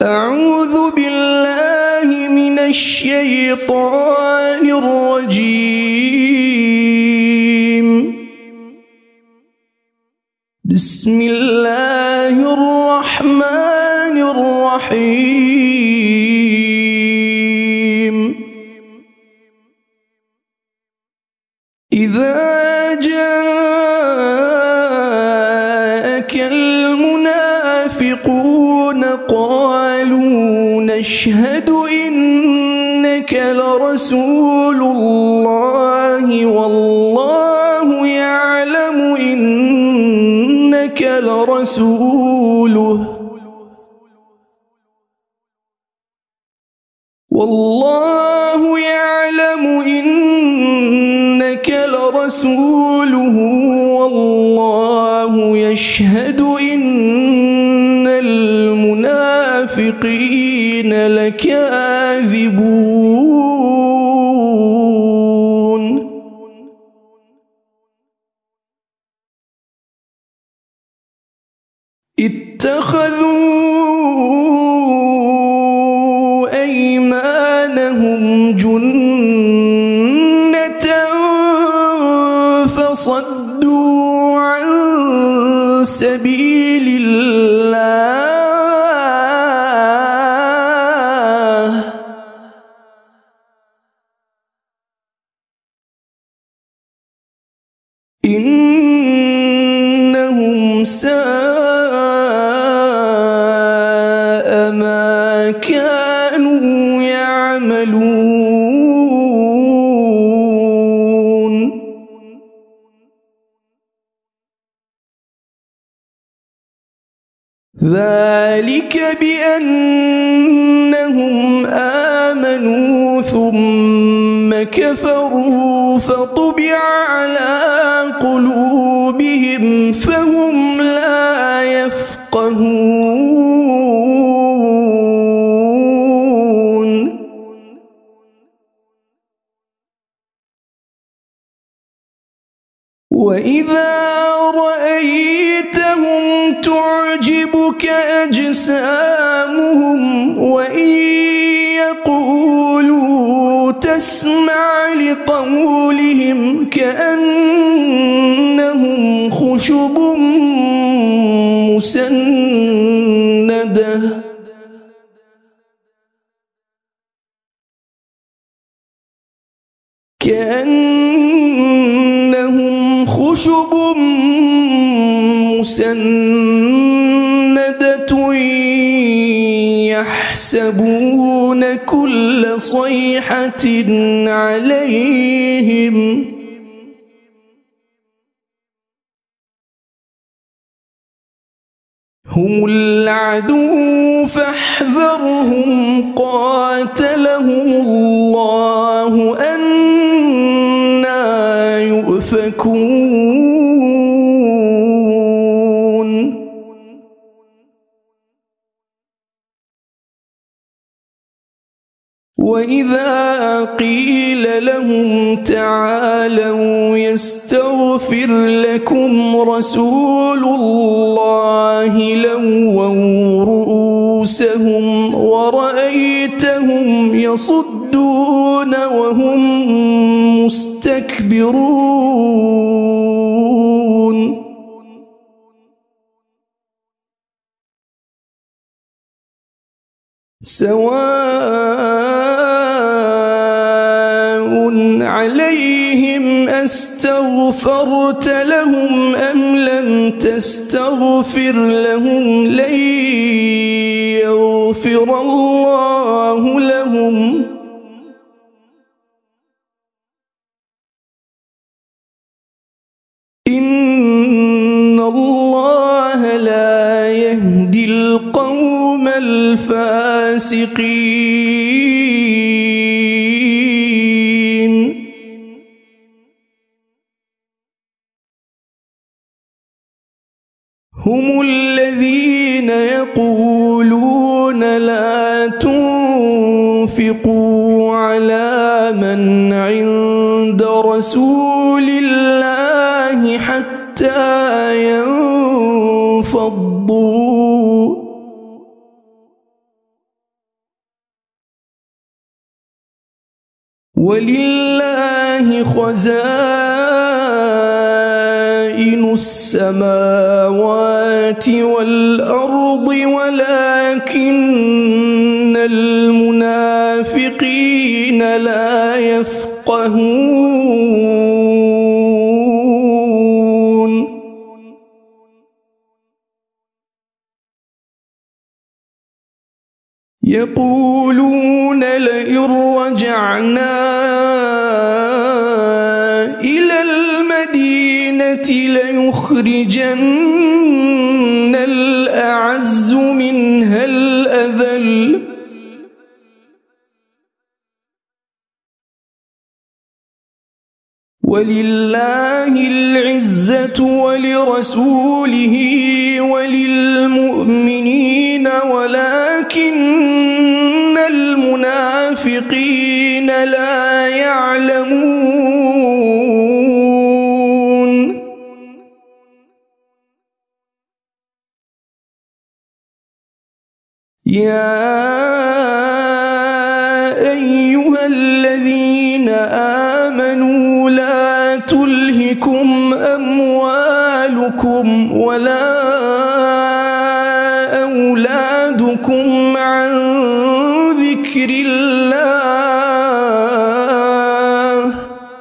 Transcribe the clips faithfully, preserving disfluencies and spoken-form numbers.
أعوذ بالله من الشيطان الرجيم. بسم الله الرحمن الرحيم. إذا جاءك المنافقون قالوا نشهد إنك لرسول الله والله يعلم إنك لرسوله والله يعلم إنك لرسوله والله يشهد إن المنافقين لكاذبون. اتخذوا أيمانهم جنة فصدوا عن سبيل الله إنهم ساء ما كانوا يعملون. ذلك بأنهم آمنوا ثم كفروا فطبع على قلوبهم فهم لا يفقهون. وإذا رأيتهم تعجبك أجسامهم وإن يقولوا تسمع لقولهم كأنهم خشب مسندة كأنهم خشب مسندة يحسبون كل صيحة عليهم هم العدو فاحذرهم قاتلهم الله أنى يؤفكون. وإذا قيل لهم تعالوا يستغفر لكم رسول الله لووا رؤوسهم ورأيتهم يصدون وهم مستكبرون. سواء عليهم أستغفرت لهم أم لم تستغفر لهم لن يغفر الله لهم إن الله لا يهدي القوم الفاسقين. هم الذين يقولون لا تنفقوا على من عند رسول الله حتى ينفضوا ولله خزائن السماوات والأرض ولكن المنافقين لا يفقهون يقولون لئن رجعنا إلى المدينة ليخرجن الأعز منها الأذل ولله العزة ولرسوله وللمؤمنين ولكن المنافقين لا يعلمون يا أيها الذين آمنوا لا تلهكم أموالكم ولا أولادكم عن ذكر الله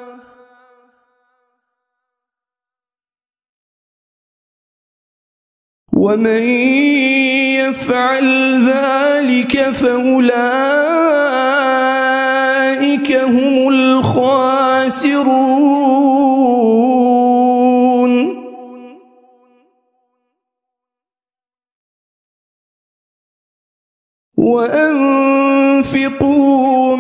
ومن يفعل ذلك فأولئك هم الخاسرون وأنفقوا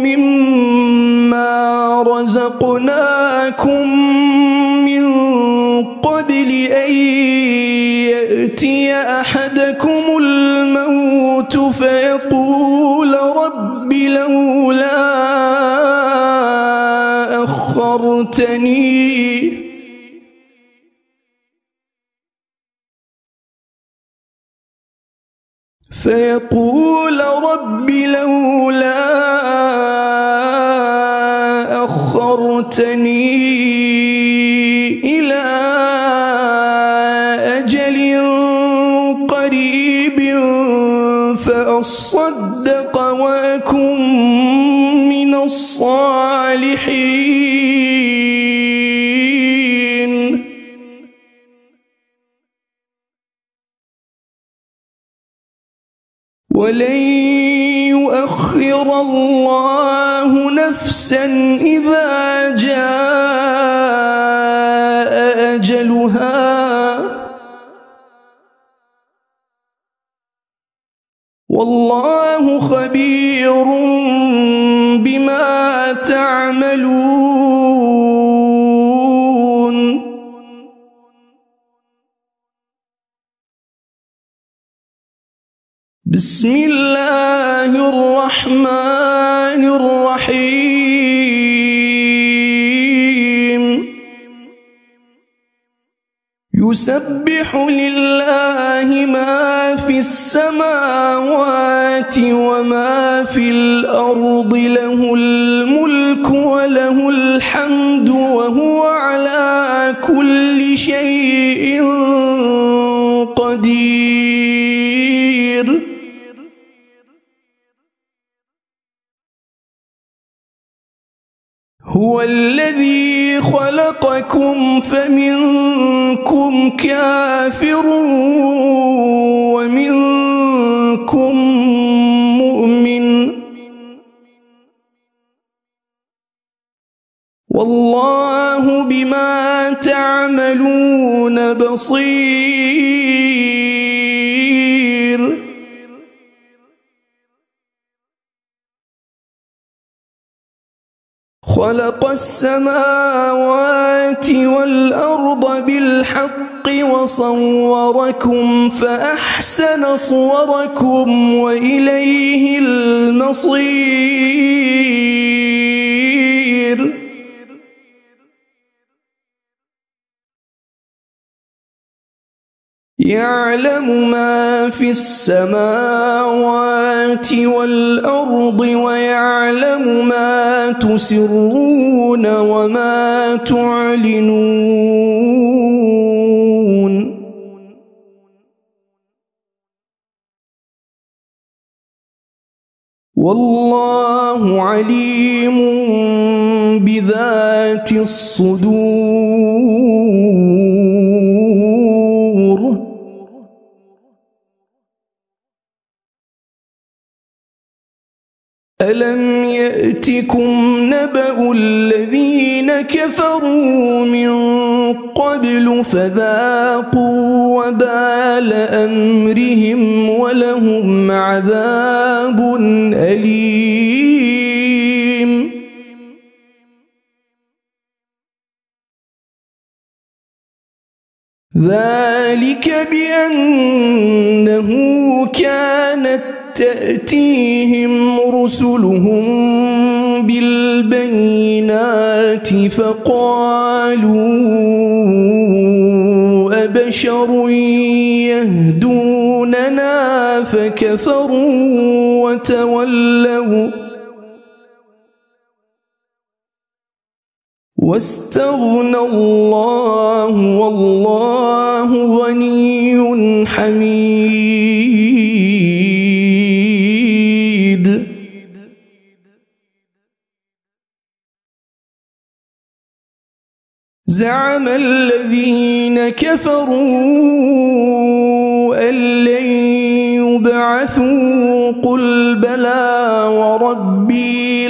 مما رزقناكم من قبل أن يأتي أحدكم الموت فيقول رب لولا أخرتني فيقول رب لولا أخرتني إلى أجل قريب فأصدق وأكن من الصالحين ولن يؤخر الله نفسا إذا جاء أجلها والله خبير بما تعملون بسم الله الرحمن الرحيم يسبح لله ما في السماوات وما في الأرض له الملك وله الحمد وهو على كل شيء قدير هو الذي خلقكم فمنكم كافر ومنكم مؤمن والله بما تعملون بصير خلق السماوات والأرض بالحق وصوركم فأحسن صوركم وإليه المصير يعلم ما في السماوات والأرض ويعلم ما تسرون وما تعلنون والله عليم بذات الصدور ألم يأتكم نبأ الذين كفروا من قبل فذاقوا وبال أمرهم ولهم عذاب أليم ذلك بأنه كانت تأتيهم رسلهم بالبينات فقالوا أبشر يهدوننا فكفروا وتولوا واستغنى الله والله غني حميد زعم الذين كفروا أن لن يبعثوا قل بلى وربي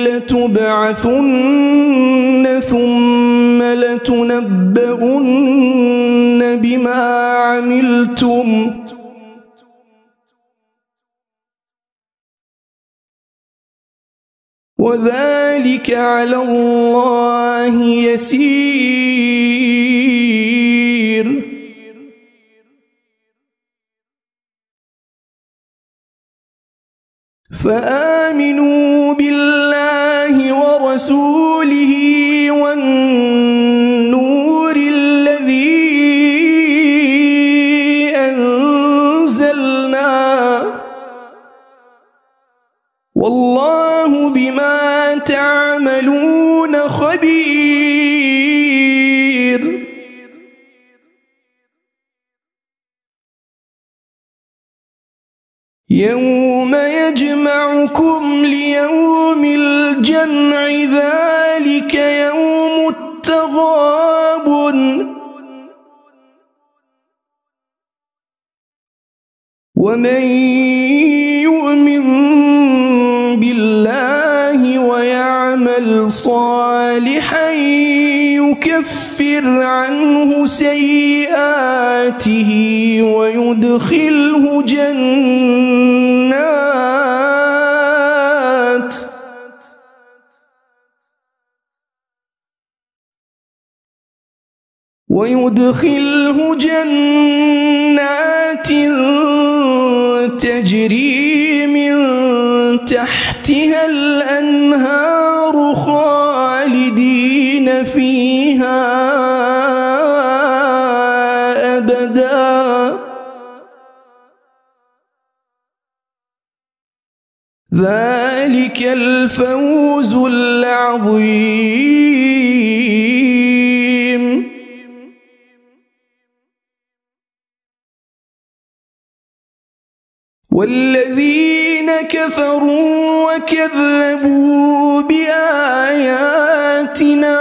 لتبعثن ثم لتنبؤن بما عملتم وذلك على الله يسير فآمنوا بالله ورسوله والنور الذي أنزلنا والله بما تعملون خبير يوم يجمعكم ليوم الجمع ذلك يوم التغابن ومن يؤمن بالله ويعمل صالحا يكفر عنه سيئاته ويدخله جنات ويدخله جنات تجري من تحتها الأنهار خالدين فيها أبدا ذلك الفوز العظيم والذين كفروا وكذبوا بآياتنا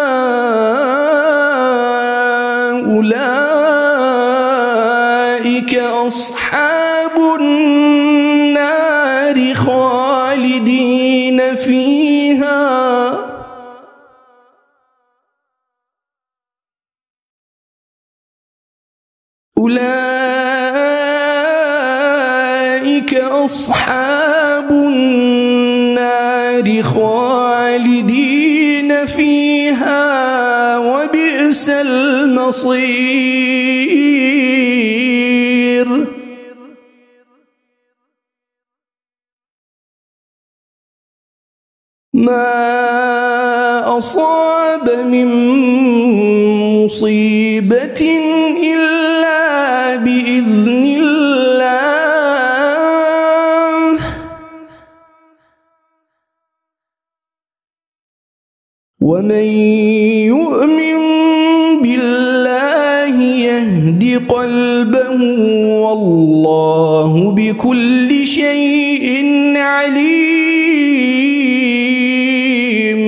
أولئك أصحاب النار خالدين فيها أولئك أصحاب النار خالدين فيها وبئس المصير ما أصاب من مصيبة إلا بإذن ومن يؤمن بالله يهد قلبه والله بكل شيء عليم.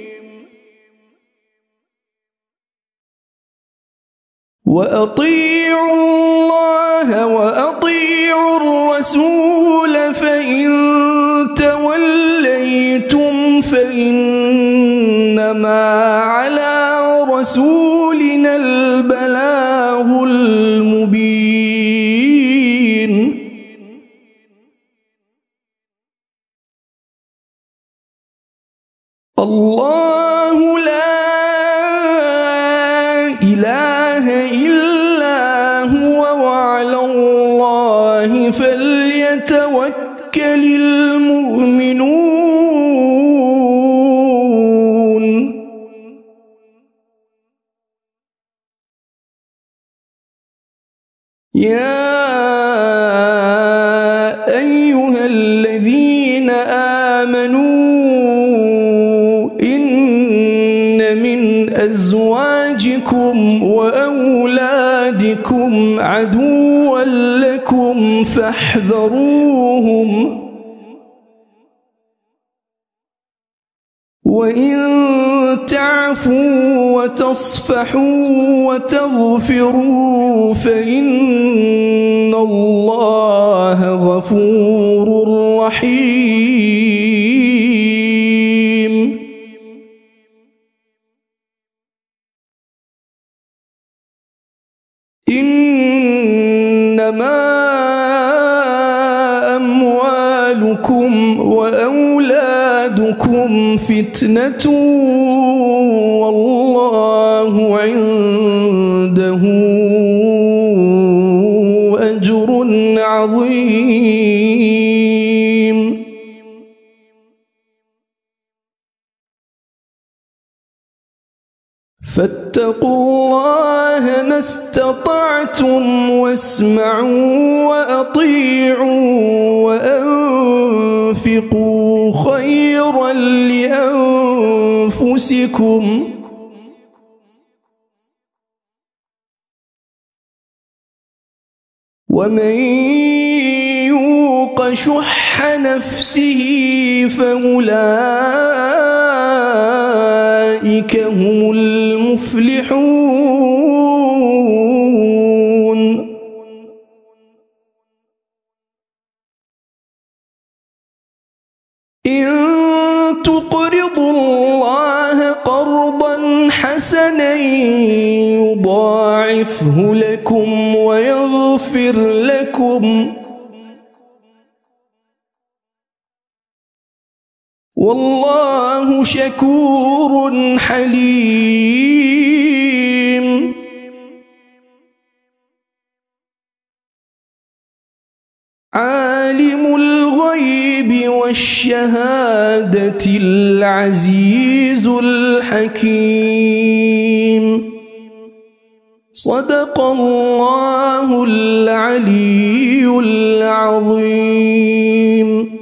وأطيعوا الله وأطيعوا الرسول فإن توليتم فإنما على رسولنا البلاغ المبين. الله لا إله إلا هو وعلى الله فليتوكل المؤمنون. يا أيها الذين آمنوا إن من أزواجكم وأولادكم عدوا لكم فاحذروهم وإن تعفوا وتصفحوا وتغفروا فإن الله غفور رحيم. إنما أموالكم وأولادكم فتنة والله عنده أجر عظيم. فاتقوا الله ما استطعتم واسمعوا وأطيعوا وأنفقوا خيرا لأنفسكم ومن يوق شح نفسه فأولئك هم المفلحون. إن تقرضوا الله قرضا حسنا يضاعفه لكم ويغفر لكم والله شكور حليم. عالم الغيب والشهادة العزيز الحكيم. صدق الله العلي العظيم.